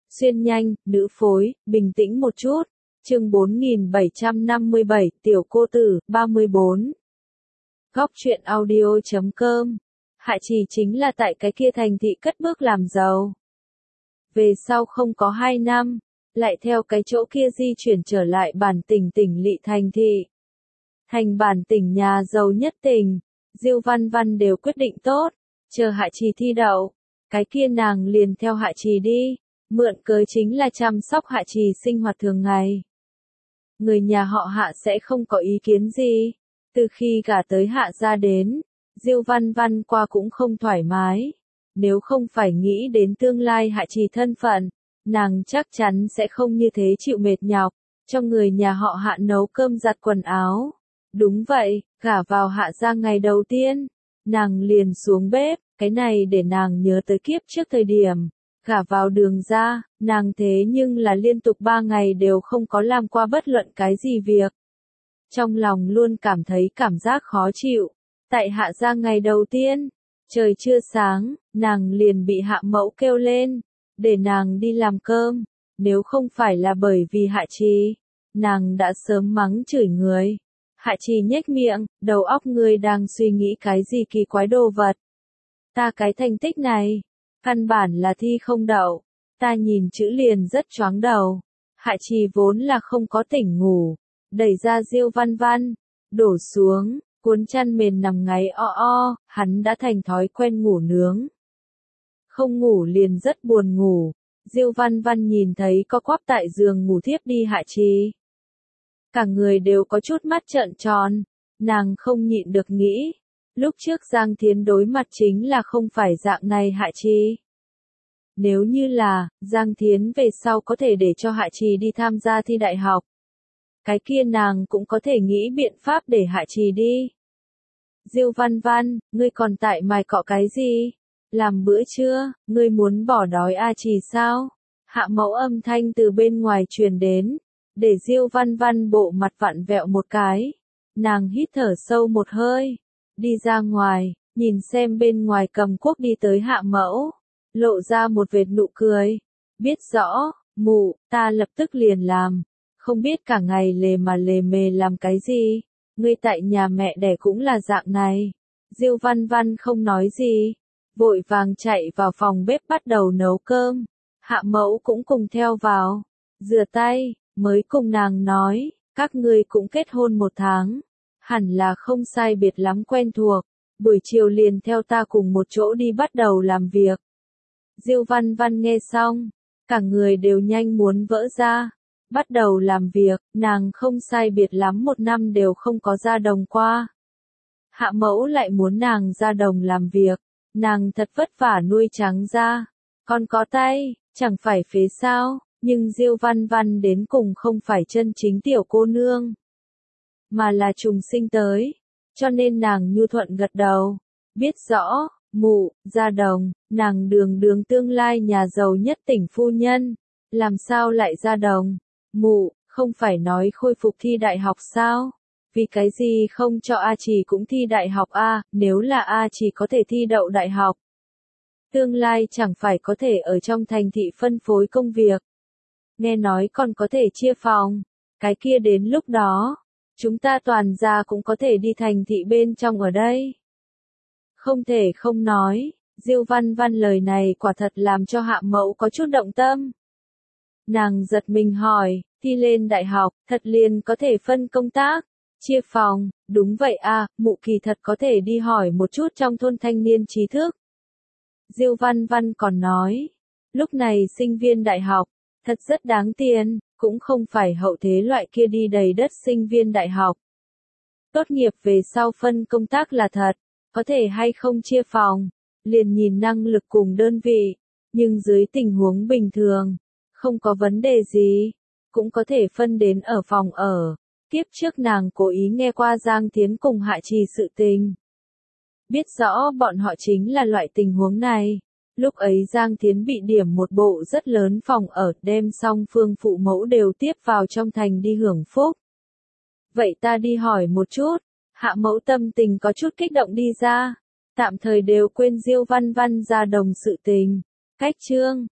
Xuyên nhanh, nữ phối, bình tĩnh một chút. Chương 4757, tiểu cô tử, 34. Góc truyện audio.com. Hạ Trì chính là tại cái kia thành thị cất bước làm giàu. Về sau không có 2 năm, lại theo cái chỗ kia di chuyển trở lại bản tỉnh tỉnh lỵ thành thị. Thành bản tỉnh nhà giàu nhất tỉnh, Diêu Văn Văn đều quyết định tốt, chờ Hạ Trì thi đậu, cái kia nàng liền theo Hạ Trì đi, mượn cớ chính là chăm sóc Hạ Trì sinh hoạt thường ngày. Người nhà họ Hạ sẽ không có ý kiến gì, từ khi gả tới Hạ gia đến, Diêu Văn Văn qua cũng không thoải mái, nếu không phải nghĩ đến tương lai Hạ Trì thân phận, nàng chắc chắn sẽ không như thế chịu mệt nhọc, cho người nhà họ Hạ nấu cơm giặt quần áo. Đúng vậy, gả vào Hạ gia ngày đầu tiên, nàng liền xuống bếp, cái này để nàng nhớ tới kiếp trước thời điểm, gả vào Đường gia, nàng thế nhưng là liên tục 3 ngày đều không có làm qua bất luận cái gì việc. Trong lòng luôn cảm thấy cảm giác khó chịu, tại Hạ gia ngày đầu tiên, trời chưa sáng, nàng liền bị Hạ mẫu kêu lên, để nàng đi làm cơm, nếu không phải là bởi vì Hạ Trì, nàng đã sớm mắng chửi người. Hạ Trì nhếch miệng, đầu óc ngươi đang suy nghĩ cái gì kỳ quái đồ vật. Ta cái thành tích này, căn bản là thi không đậu, ta nhìn chữ liền rất choáng đầu. Hạ Trì vốn là không có tỉnh ngủ, đẩy ra Diêu Văn Văn, đổ xuống, cuốn chăn mền nằm ngáy hắn đã thành thói quen ngủ nướng. Không ngủ liền rất buồn ngủ, Diêu Văn Văn nhìn thấy có quắp tại giường ngủ thiếp đi Hạ Trì. Cả người đều có chút mắt trợn tròn, nàng không nhịn được nghĩ, lúc trước Giang Thiến đối mặt chính là không phải dạng này Hạ Trì. Nếu như là, Giang Thiến về sau có thể để cho Hạ Trì đi tham gia thi đại học. Cái kia nàng cũng có thể nghĩ biện pháp để Hạ Trì đi. Diêu Văn Văn, ngươi còn tại mài cọ cái gì? Làm bữa trưa, ngươi muốn bỏ đói A Trì sao? Hạ mẫu âm thanh từ bên ngoài truyền đến, để Diêu Văn Văn bộ mặt vặn vẹo một cái. Nàng hít thở sâu một hơi, đi ra ngoài, nhìn xem bên ngoài cầm cuốc đi tới Hạ mẫu, lộ ra một vệt nụ cười. Biết rõ, mụ, ta lập tức liền làm, không biết cả ngày lề mà lề mề làm cái gì, ngươi tại nhà mẹ đẻ cũng là dạng này. Diêu Văn Văn không nói gì, vội vàng chạy vào phòng bếp bắt đầu nấu cơm. Hạ mẫu cũng cùng theo vào, rửa tay, mới cùng nàng nói, các ngươi cũng kết hôn 1 tháng, hẳn là không sai biệt lắm quen thuộc, buổi chiều liền theo ta cùng một chỗ đi bắt đầu làm việc. Diêu Văn Văn nghe xong, cả người đều nhanh muốn vỡ ra, bắt đầu làm việc, nàng không sai biệt lắm 1 năm đều không có ra đồng qua. Hạ mẫu lại muốn nàng ra đồng làm việc, nàng thật vất vả nuôi trắng ra, còn có tay, chẳng phải phế sao. Nhưng Diêu Văn Văn đến cùng không phải chân chính tiểu cô nương, mà là trùng sinh tới, cho nên nàng nhu thuận gật đầu, biết rõ, mụ, ra đồng, nàng đường tương lai nhà giàu nhất tỉnh phu nhân, làm sao lại ra đồng, mụ, không phải nói khôi phục thi đại học sao, vì cái gì không cho A Trì cũng thi đại học a, nếu là A Trì có thể thi đậu đại học, tương lai chẳng phải có thể ở trong thành thị phân phối công việc. Nghe nói còn có thể chia phòng, cái kia đến lúc đó, chúng ta toàn gia cũng có thể đi thành thị bên trong ở đây. Không thể không nói, Diêu Văn Văn lời này quả thật làm cho Hạ mẫu có chút động tâm. Nàng giật mình hỏi, thi lên đại học, thật liền có thể phân công tác, chia phòng, đúng vậy à, mụ kỳ thật có thể đi hỏi một chút trong thôn thanh niên trí thức. Diêu Văn Văn còn nói, lúc này sinh viên đại học, thật rất đáng tiền, cũng không phải hậu thế loại kia đi đầy đất sinh viên đại học. Tốt nghiệp về sau phân công tác là thật, có thể hay không chia phòng, liền nhìn năng lực cùng đơn vị, nhưng dưới tình huống bình thường, không có vấn đề gì, cũng có thể phân đến ở phòng ở. Kiếp trước nàng cố ý nghe qua Giang Thiến cùng Hạ Trì sự tình. Biết rõ bọn họ chính là loại tình huống này. Lúc ấy Giang Thiến bị điểm một bộ rất lớn phòng ở, đem song phương phụ mẫu đều tiếp vào trong thành đi hưởng phúc. Vậy ta đi hỏi một chút, Hạ mẫu tâm tình có chút kích động đi ra, tạm thời đều quên Diêu Văn Văn ra đồng sự tình. Cách chương